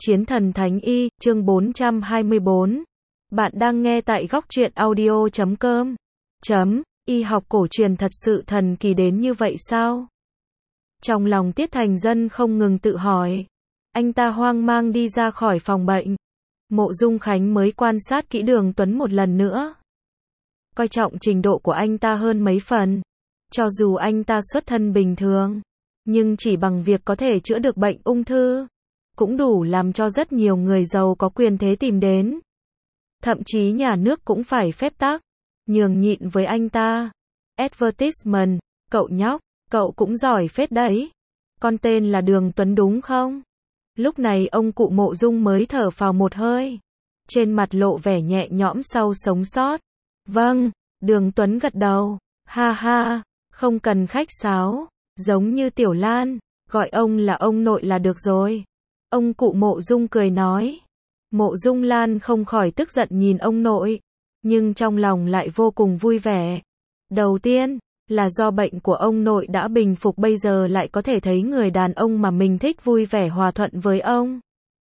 Chiến thần Thánh Y, chương 424. Bạn đang nghe tại góc truyện audio.com. Y học cổ truyền thật sự thần kỳ đến như vậy sao? Trong lòng Tiết Thành Dân không ngừng tự hỏi. Anh ta hoang mang đi ra khỏi phòng bệnh. Mộ Dung Khánh mới quan sát kỹ Đường Tuấn một lần nữa. Coi trọng trình độ của anh ta hơn mấy phần. Cho dù anh ta xuất thân bình thường, nhưng chỉ bằng việc có thể chữa được bệnh ung thư, cũng đủ làm cho rất nhiều người giàu có quyền thế tìm đến. Thậm chí nhà nước cũng phải phép tắc, nhường nhịn với anh ta. Advertisement, cậu nhóc, cậu cũng giỏi phết đấy. Con tên là Đường Tuấn đúng không? Lúc này ông cụ Mộ Dung mới thở phào một hơi. Trên mặt lộ vẻ nhẹ nhõm sau sống sót. Vâng, Đường Tuấn gật đầu. Ha ha, không cần khách sáo. Giống như Tiểu Lan, gọi ông là ông nội là được rồi. Ông cụ Mộ Dung cười nói. Mộ Dung Lan không khỏi tức giận nhìn ông nội, nhưng trong lòng lại vô cùng vui vẻ. Đầu tiên, là do bệnh của ông nội đã bình phục, bây giờ lại có thể thấy người đàn ông mà mình thích vui vẻ hòa thuận với ông.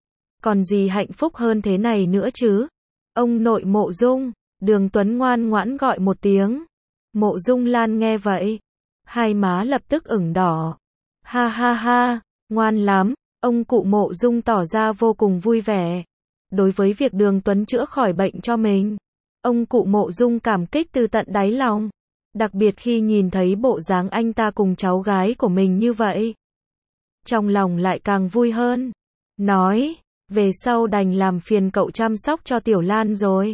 Còn gì hạnh phúc hơn thế này nữa chứ? Ông nội Mộ Dung, Đường Tuấn ngoan ngoãn gọi một tiếng. Mộ Dung Lan nghe vậy, hai má lập tức ửng đỏ. Ha ha ha, ngoan lắm. Ông cụ Mộ Dung tỏ ra vô cùng vui vẻ. Đối với việc Đường Tuấn chữa khỏi bệnh cho mình, ông cụ Mộ Dung cảm kích từ tận đáy lòng. Đặc biệt khi nhìn thấy bộ dáng anh ta cùng cháu gái của mình như vậy, trong lòng lại càng vui hơn. Nói, về sau đành làm phiền cậu chăm sóc cho Tiểu Lan rồi.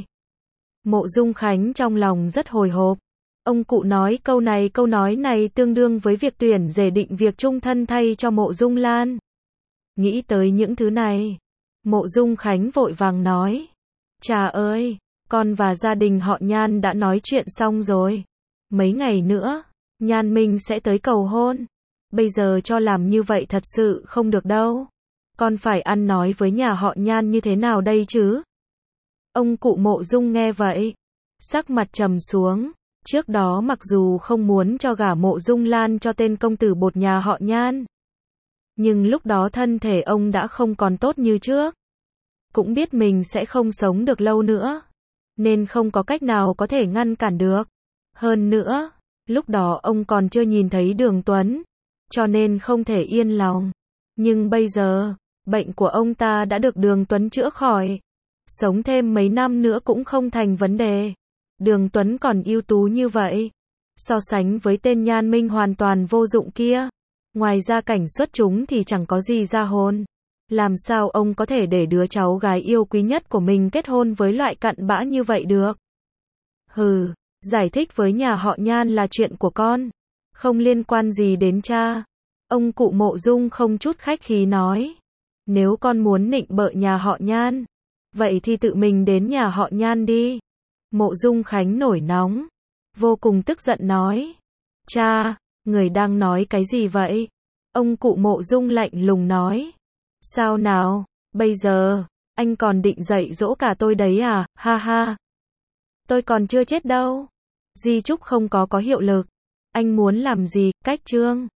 Mộ Dung Khánh trong lòng rất hồi hộp. Ông cụ nói câu nói này tương đương với việc tuyển rể định việc chung thân thay cho Mộ Dung Lan. Nghĩ tới những thứ này, Mộ Dung Khánh vội vàng nói. Cha ơi, con và gia đình họ Nhan đã nói chuyện xong rồi. Mấy ngày nữa, Nhan Minh sẽ tới cầu hôn. Bây giờ cho làm như vậy thật sự không được đâu. Con phải ăn nói với nhà họ Nhan như thế nào đây chứ? Ông cụ Mộ Dung nghe vậy, sắc mặt trầm xuống. Trước đó mặc dù không muốn cho gả Mộ Dung Lan cho tên công tử bột nhà họ Nhan, nhưng lúc đó thân thể ông đã không còn tốt như trước. Cũng biết mình sẽ không sống được lâu nữa, nên không có cách nào có thể ngăn cản được. Hơn nữa, lúc đó ông còn chưa nhìn thấy Đường Tuấn, cho nên không thể yên lòng. Nhưng bây giờ, bệnh của ông ta đã được Đường Tuấn chữa khỏi. Sống thêm mấy năm nữa cũng không thành vấn đề. Đường Tuấn còn ưu tú như vậy, so sánh với tên Nhan Minh hoàn toàn vô dụng kia, ngoài ra cảnh xuất chúng thì chẳng có gì ra hồn. Làm sao ông có thể để đứa cháu gái yêu quý nhất của mình kết hôn với loại cặn bã như vậy được? Hừ, giải thích với nhà họ Nhan là chuyện của con, không liên quan gì đến cha. Ông cụ Mộ Dung không chút khách khí nói. Nếu con muốn nịnh bợ nhà họ Nhan, vậy thì tự mình đến nhà họ Nhan đi. Mộ Dung Khánh nổi nóng, vô cùng tức giận nói. Cha, người đang nói cái gì vậy? Ông cụ Mộ Dung lạnh lùng nói. Sao nào, bây giờ, anh còn định dạy dỗ cả tôi đấy à? Ha ha. Tôi còn chưa chết đâu. Di chúc không có hiệu lực. Anh muốn làm gì? Cách chương.